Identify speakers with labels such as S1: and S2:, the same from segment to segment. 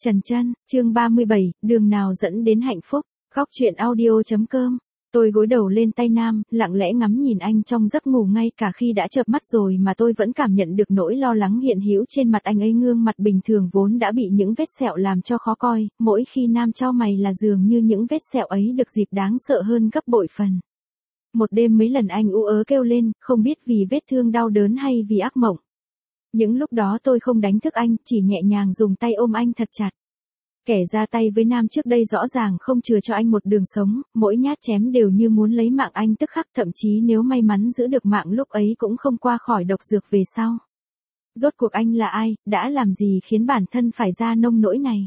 S1: Trần Trân, chương 37, đường nào dẫn đến hạnh phúc, góc truyện audio.com. Tôi gối đầu lên tay Nam, lặng lẽ ngắm nhìn anh trong giấc ngủ ngay cả khi đã chợp mắt rồi mà tôi vẫn cảm nhận được nỗi lo lắng hiện hữu trên mặt anh ấy. Gương mặt bình thường vốn đã bị những vết sẹo làm cho khó coi, mỗi khi Nam chau mày là dường như những vết sẹo ấy được dịp đáng sợ hơn gấp bội phần. Một đêm mấy lần anh ú ớ kêu lên, không biết vì vết thương đau đớn hay vì ác mộng. Những lúc đó tôi không đánh thức anh, chỉ nhẹ nhàng dùng tay ôm anh thật chặt. Kẻ ra tay với Nam trước đây rõ ràng không chừa cho anh một đường sống, mỗi nhát chém đều như muốn lấy mạng anh tức khắc, thậm chí nếu may mắn giữ được mạng lúc ấy cũng không qua khỏi độc dược về sau. Rốt cuộc anh là ai, đã làm gì khiến bản thân phải ra nông nỗi này?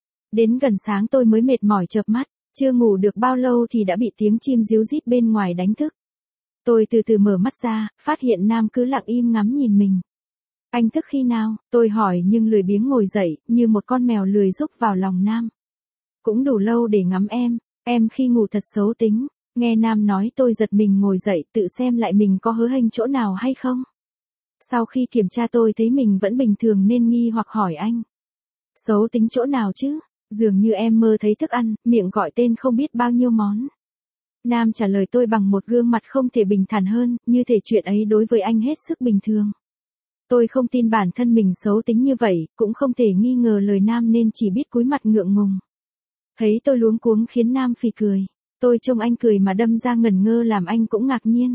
S1: Đến gần sáng tôi mới mệt mỏi chợp mắt, chưa ngủ được bao lâu thì đã bị tiếng chim ríu rít bên ngoài đánh thức. Tôi từ từ mở mắt ra, phát hiện Nam cứ lặng im ngắm nhìn mình. Anh thức khi nào? Tôi hỏi nhưng lười biếng ngồi dậy, như một con mèo lười rúc vào lòng Nam. Cũng đủ lâu để ngắm em khi ngủ thật xấu tính. Nghe Nam nói tôi giật mình ngồi dậy tự xem lại mình có hớ hênh chỗ nào hay không. Sau khi kiểm tra tôi thấy mình vẫn bình thường nên nghi hoặc hỏi anh. Xấu tính chỗ nào chứ? Dường như em mơ thấy thức ăn, miệng gọi tên không biết bao nhiêu món. Nam trả lời tôi bằng một gương mặt không thể bình thản hơn, như thể chuyện ấy đối với anh hết sức bình thường. Tôi không tin bản thân mình xấu tính như vậy, cũng không thể nghi ngờ lời Nam nên chỉ biết cúi mặt ngượng ngùng. Thấy tôi luống cuống khiến Nam phì cười. Tôi trông anh cười mà đâm ra ngẩn ngơ làm anh cũng ngạc nhiên.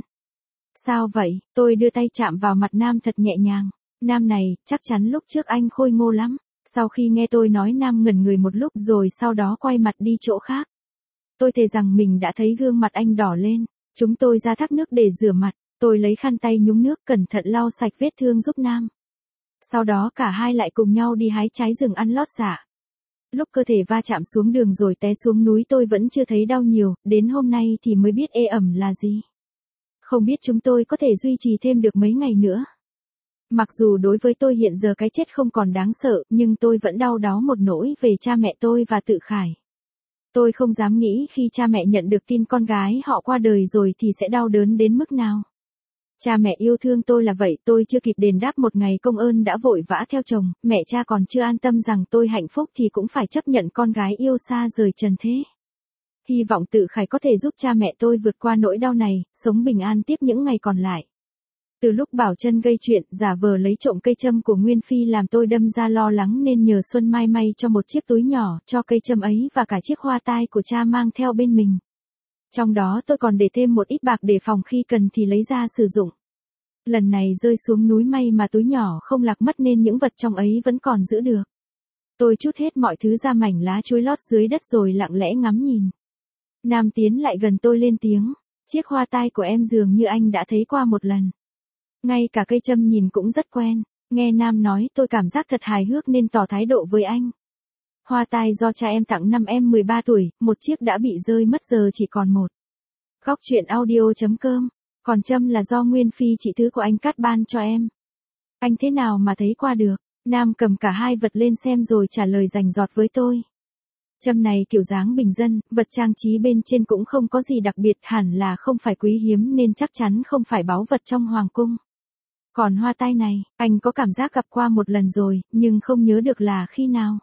S1: Sao vậy? Tôi đưa tay chạm vào mặt Nam thật nhẹ nhàng. Nam này, chắc chắn lúc trước anh khôi ngô lắm. Sau khi nghe tôi nói Nam ngẩn người một lúc rồi sau đó quay mặt đi chỗ khác. Tôi thề rằng mình đã thấy gương mặt anh đỏ lên. Chúng tôi ra thác nước để rửa mặt. Tôi lấy khăn tay nhúng nước cẩn thận lau sạch vết thương giúp Nam. Sau đó cả hai lại cùng nhau đi hái trái rừng ăn lót dạ. Lúc cơ thể va chạm xuống đường rồi té xuống núi tôi vẫn chưa thấy đau nhiều, đến hôm nay thì mới biết ê ẩm là gì. Không biết chúng tôi có thể duy trì thêm được mấy ngày nữa. Mặc dù đối với tôi hiện giờ cái chết không còn đáng sợ, nhưng tôi vẫn đau đáu một nỗi về cha mẹ tôi và Tự Khải. Tôi không dám nghĩ khi cha mẹ nhận được tin con gái họ qua đời rồi thì sẽ đau đớn đến mức nào. Cha mẹ yêu thương tôi là vậy, tôi chưa kịp đền đáp một ngày công ơn đã vội vã theo chồng, mẹ cha còn chưa an tâm rằng tôi hạnh phúc thì cũng phải chấp nhận con gái yêu xa rời trần thế. Hy vọng Tự Khải có thể giúp cha mẹ tôi vượt qua nỗi đau này, sống bình an tiếp những ngày còn lại. Từ lúc Bảo Trân gây chuyện, giả vờ lấy trộm cây châm của Nguyên Phi làm tôi đâm ra lo lắng nên nhờ Xuân Mai may cho một chiếc túi nhỏ, cho cây châm ấy và cả chiếc hoa tai của cha mang theo bên mình. Trong đó tôi còn để thêm một ít bạc để phòng khi cần thì lấy ra sử dụng. Lần này rơi xuống núi may mà túi nhỏ không lạc mất nên những vật trong ấy vẫn còn giữ được. Tôi trút hết mọi thứ ra mảnh lá chuối lót dưới đất rồi lặng lẽ ngắm nhìn. Nam tiến lại gần tôi lên tiếng. Chiếc hoa tai của em dường như anh đã thấy qua một lần. Ngay cả cây châm nhìn cũng rất quen. Nghe Nam nói tôi cảm giác thật hài hước nên tỏ thái độ với anh. Hoa tai do cha em tặng năm em 13 tuổi, một chiếc đã bị rơi mất giờ chỉ còn một. Góc truyện audio.com. Còn châm là do Nguyên Phi chị thứ của anh cắt ban cho em. Anh thế nào mà thấy qua được? Nam cầm cả hai vật lên xem rồi trả lời rành rọt với tôi. Châm này kiểu dáng bình dân, vật trang trí bên trên cũng không có gì đặc biệt, hẳn là không phải quý hiếm nên chắc chắn không phải báu vật trong hoàng cung. Còn hoa tai này, anh có cảm giác gặp qua một lần rồi, nhưng không nhớ được là khi nào.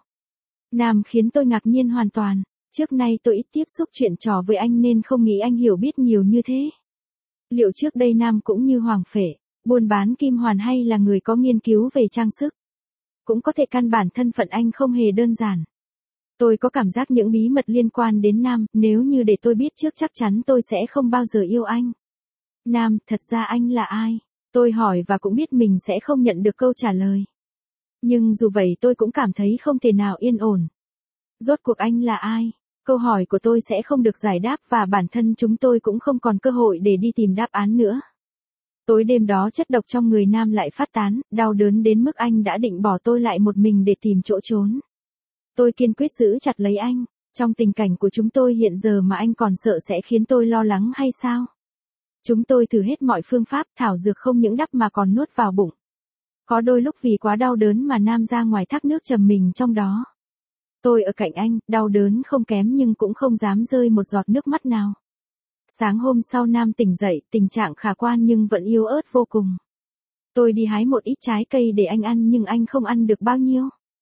S1: Nam khiến tôi ngạc nhiên hoàn toàn. Trước nay tôi ít tiếp xúc chuyện trò với anh nên không nghĩ anh hiểu biết nhiều như thế. Liệu trước đây Nam cũng như Hoàng Phệ, buôn bán kim hoàn hay là người có nghiên cứu về trang sức? Cũng có thể căn bản thân phận anh không hề đơn giản. Tôi có cảm giác những bí mật liên quan đến Nam, nếu như để tôi biết trước chắc chắn tôi sẽ không bao giờ yêu anh. Nam, thật ra anh là ai? Tôi hỏi và cũng biết mình sẽ không nhận được câu trả lời. Nhưng dù vậy tôi cũng cảm thấy không thể nào yên ổn. Rốt cuộc anh là ai? Câu hỏi của tôi sẽ không được giải đáp và bản thân chúng tôi cũng không còn cơ hội để đi tìm đáp án nữa. Tối đêm đó chất độc trong người Nam lại phát tán, đau đớn đến mức anh đã định bỏ tôi lại một mình để tìm chỗ trốn. Tôi kiên quyết giữ chặt lấy anh. Trong tình cảnh của chúng tôi hiện giờ mà anh còn sợ sẽ khiến tôi lo lắng hay sao? Chúng tôi thử hết mọi phương pháp, thảo dược không những đắp mà còn nuốt vào bụng. Có đôi lúc vì quá đau đớn mà Nam ra ngoài thác nước trầm mình trong đó. Tôi ở cạnh anh, đau đớn không kém nhưng cũng không dám rơi một giọt nước mắt nào. Sáng hôm sau Nam tỉnh dậy, tình trạng khả quan nhưng vẫn yếu ớt vô cùng. Tôi đi hái một ít trái cây để anh ăn nhưng anh không ăn được bao nhiêu.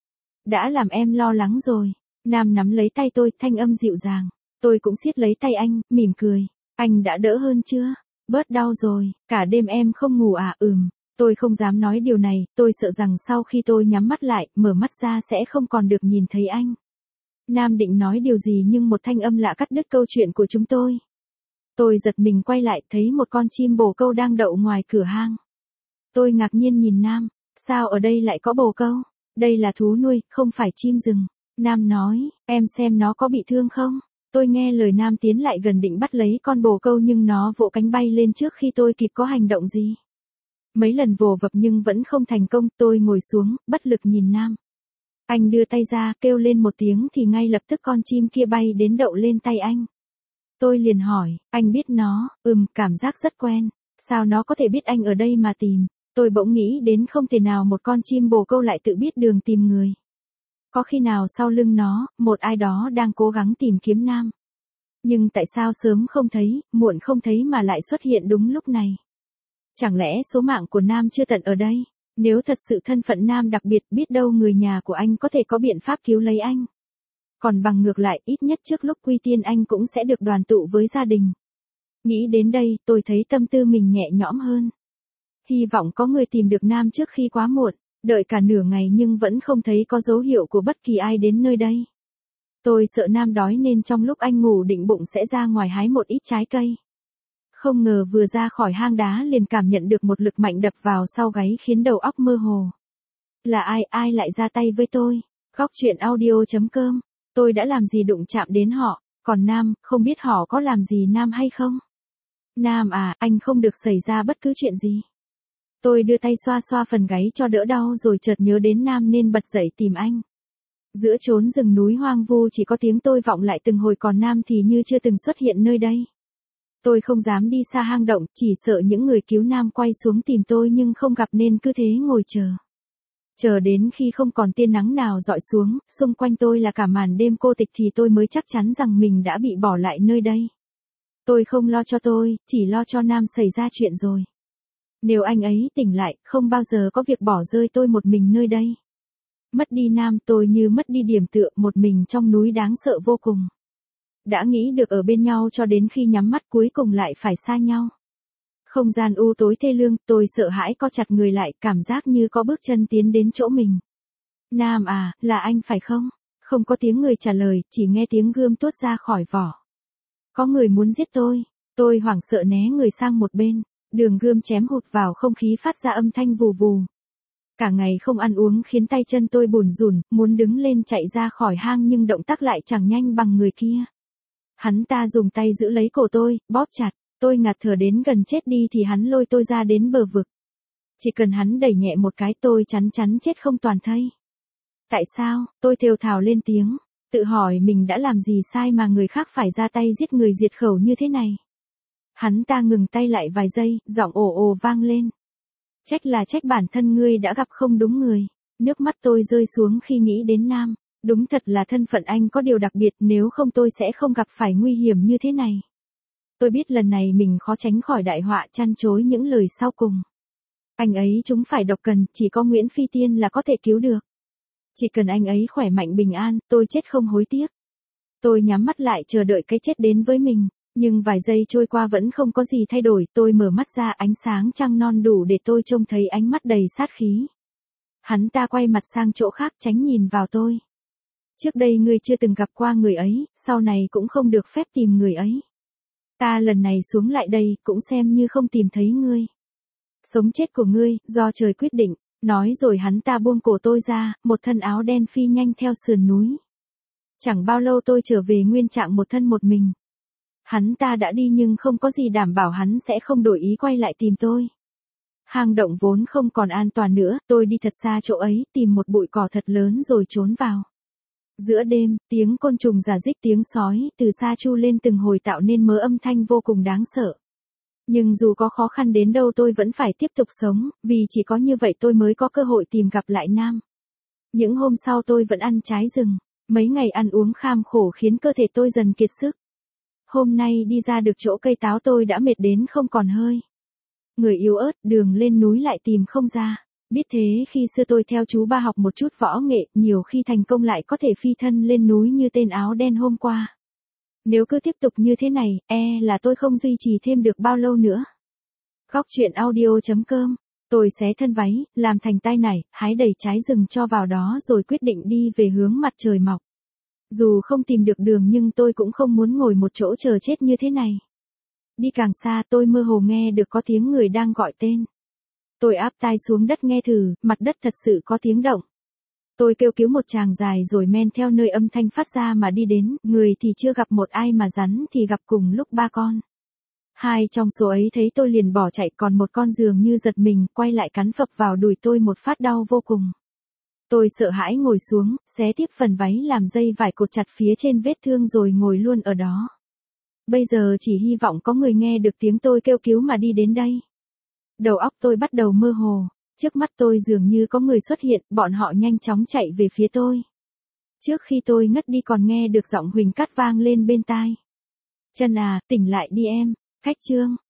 S1: Đã làm em lo lắng rồi. Nam nắm lấy tay tôi, thanh âm dịu dàng. Tôi cũng siết lấy tay anh, mỉm cười. Anh đã đỡ hơn chưa? Bớt đau rồi, cả đêm em không ngủ à? Tôi không dám nói điều này, tôi sợ rằng sau khi tôi nhắm mắt lại, mở mắt ra sẽ không còn được nhìn thấy anh. Nam định nói điều gì nhưng một thanh âm lạ cắt đứt câu chuyện của chúng tôi. Tôi giật mình quay lại, thấy một con chim bồ câu đang đậu ngoài cửa hang. Tôi ngạc nhiên nhìn Nam, sao ở đây lại có bồ câu? Đây là thú nuôi, không phải chim rừng. Nam nói, em xem nó có bị thương không? Tôi nghe lời Nam tiến lại gần định bắt lấy con bồ câu nhưng nó vỗ cánh bay lên trước khi tôi kịp có hành động gì. Mấy lần vồ vập nhưng vẫn không thành công, tôi ngồi xuống, bất lực nhìn Nam. Anh đưa tay ra, kêu lên một tiếng thì ngay lập tức con chim kia bay đến đậu lên tay anh. Tôi liền hỏi, anh biết nó? Cảm giác rất quen. Sao nó có thể biết anh ở đây mà tìm? Tôi bỗng nghĩ đến không thể nào một con chim bồ câu lại tự biết đường tìm người. Có khi nào sau lưng nó, một ai đó đang cố gắng tìm kiếm Nam. Nhưng tại sao sớm không thấy, muộn không thấy mà lại xuất hiện đúng lúc này? Chẳng lẽ số mạng của Nam chưa tận ở đây? Nếu thật sự thân phận Nam đặc biệt, biết đâu người nhà của anh có thể có biện pháp cứu lấy anh. Còn bằng ngược lại, ít nhất trước lúc quy tiên anh cũng sẽ được đoàn tụ với gia đình. Nghĩ đến đây, tôi thấy tâm tư mình nhẹ nhõm hơn. Hy vọng có người tìm được Nam trước khi quá muộn. Đợi cả nửa ngày nhưng vẫn không thấy có dấu hiệu của bất kỳ ai đến nơi đây. Tôi sợ Nam đói nên trong lúc anh ngủ định bụng sẽ ra ngoài hái một ít trái cây. Không ngờ vừa ra khỏi hang đá liền cảm nhận được một lực mạnh đập vào sau gáy khiến đầu óc mơ hồ. Là ai lại ra tay với tôi? Góc truyện audio.com. Tôi đã làm gì đụng chạm đến họ, còn Nam, không biết họ có làm gì Nam hay không? Nam à, anh không được xảy ra bất cứ chuyện gì. Tôi đưa tay xoa xoa phần gáy cho đỡ đau rồi chợt nhớ đến Nam nên bật dậy tìm anh. Giữa chốn rừng núi hoang vu chỉ có tiếng tôi vọng lại từng hồi còn Nam thì như chưa từng xuất hiện nơi đây. Tôi không dám đi xa hang động, chỉ sợ những người cứu Nam quay xuống tìm tôi nhưng không gặp nên cứ thế ngồi chờ. Chờ đến khi không còn tia nắng nào rọi xuống, xung quanh tôi là cả màn đêm cô tịch thì tôi mới chắc chắn rằng mình đã bị bỏ lại nơi đây. Tôi không lo cho tôi, chỉ lo cho Nam xảy ra chuyện rồi. Nếu anh ấy tỉnh lại, không bao giờ có việc bỏ rơi tôi một mình nơi đây. Mất đi Nam tôi như mất đi điểm tựa, một mình trong núi đáng sợ vô cùng. Đã nghĩ được ở bên nhau cho đến khi nhắm mắt cuối cùng lại phải xa nhau. Không gian u tối thê lương, tôi sợ hãi co chặt người lại, cảm giác như có bước chân tiến đến chỗ mình. Nam à, là anh phải không? Không có tiếng người trả lời, chỉ nghe tiếng gươm tuốt ra khỏi vỏ. Có người muốn giết tôi hoảng sợ né người sang một bên. Đường gươm chém hụt vào không khí phát ra âm thanh vù vù. Cả ngày không ăn uống khiến tay chân tôi bủn rủn, muốn đứng lên chạy ra khỏi hang nhưng động tác lại chẳng nhanh bằng người kia. Hắn ta dùng tay giữ lấy cổ tôi, bóp chặt, tôi ngạt thở đến gần chết đi thì hắn lôi tôi ra đến bờ vực. Chỉ cần hắn đẩy nhẹ một cái tôi chắn chết không toàn thây. Tại sao, tôi thều thào lên tiếng, tự hỏi mình đã làm gì sai mà người khác phải ra tay giết người diệt khẩu như thế này. Hắn ta ngừng tay lại vài giây, giọng ồ ồ vang lên. Trách bản thân ngươi đã gặp không đúng người. Nước mắt tôi rơi xuống khi nghĩ đến Nam. Đúng thật là thân phận anh có điều đặc biệt, nếu không tôi sẽ không gặp phải nguy hiểm như thế này. Tôi biết lần này mình khó tránh khỏi đại họa, chăn chối những lời sau cùng. Anh ấy chúng phải độc cần, chỉ có Nguyễn Phi Tiên là có thể cứu được. Chỉ cần anh ấy khỏe mạnh bình an, tôi chết không hối tiếc. Tôi nhắm mắt lại chờ đợi cái chết đến với mình. Nhưng vài giây trôi qua vẫn không có gì thay đổi, tôi mở mắt ra ánh sáng trăng non đủ để tôi trông thấy ánh mắt đầy sát khí. Hắn ta quay mặt sang chỗ khác tránh nhìn vào tôi. Trước đây ngươi chưa từng gặp qua người ấy, sau này cũng không được phép tìm người ấy. Ta lần này xuống lại đây cũng xem như không tìm thấy ngươi. Sống chết của ngươi, do trời quyết định, nói rồi hắn ta buông cổ tôi ra, một thân áo đen phi nhanh theo sườn núi. Chẳng bao lâu tôi trở về nguyên trạng một thân một mình. Hắn ta đã đi nhưng không có gì đảm bảo hắn sẽ không đổi ý quay lại tìm tôi. Hang động vốn không còn an toàn nữa, tôi đi thật xa chỗ ấy, tìm một bụi cỏ thật lớn rồi trốn vào. Giữa đêm, tiếng côn trùng rả rích tiếng sói từ xa tru lên từng hồi tạo nên mớ âm thanh vô cùng đáng sợ. Nhưng dù có khó khăn đến đâu tôi vẫn phải tiếp tục sống, vì chỉ có như vậy tôi mới có cơ hội tìm gặp lại Nam. Những hôm sau tôi vẫn ăn trái rừng, mấy ngày ăn uống kham khổ khiến cơ thể tôi dần kiệt sức. Hôm nay đi ra được chỗ cây táo tôi đã mệt đến không còn hơi. Người yếu ớt, đường lên núi lại tìm không ra. Biết thế khi xưa tôi theo chú ba học một chút võ nghệ, nhiều khi thành công lại có thể phi thân lên núi như tên áo đen hôm qua. Nếu cứ tiếp tục như thế này, là tôi không duy trì thêm được bao lâu nữa. Góc truyện audio.com. Tôi xé thân váy, làm thành tai nải, hái đầy trái rừng cho vào đó rồi quyết định đi về hướng mặt trời mọc. Dù không tìm được đường nhưng tôi cũng không muốn ngồi một chỗ chờ chết như thế này. Đi càng xa tôi mơ hồ nghe được có tiếng người đang gọi tên. Tôi áp tai xuống đất nghe thử, mặt đất thật sự có tiếng động. Tôi kêu cứu một tràng dài rồi men theo nơi âm thanh phát ra mà đi đến, người thì chưa gặp một ai mà rắn thì gặp cùng lúc 3 con. 2 trong số ấy thấy tôi liền bỏ chạy, còn một con dường như giật mình, quay lại cắn phập vào đùi tôi một phát đau vô cùng. Tôi sợ hãi ngồi xuống, xé tiếp phần váy làm dây vải cột chặt phía trên vết thương rồi ngồi luôn ở đó. Bây giờ chỉ hy vọng có người nghe được tiếng tôi kêu cứu mà đi đến đây. Đầu óc tôi bắt đầu mơ hồ, trước mắt tôi dường như có người xuất hiện, bọn họ nhanh chóng chạy về phía tôi. Trước khi tôi ngất đi còn nghe được giọng Huỳnh Cát vang lên bên tai. Chân à, tỉnh lại đi em, khách Trương.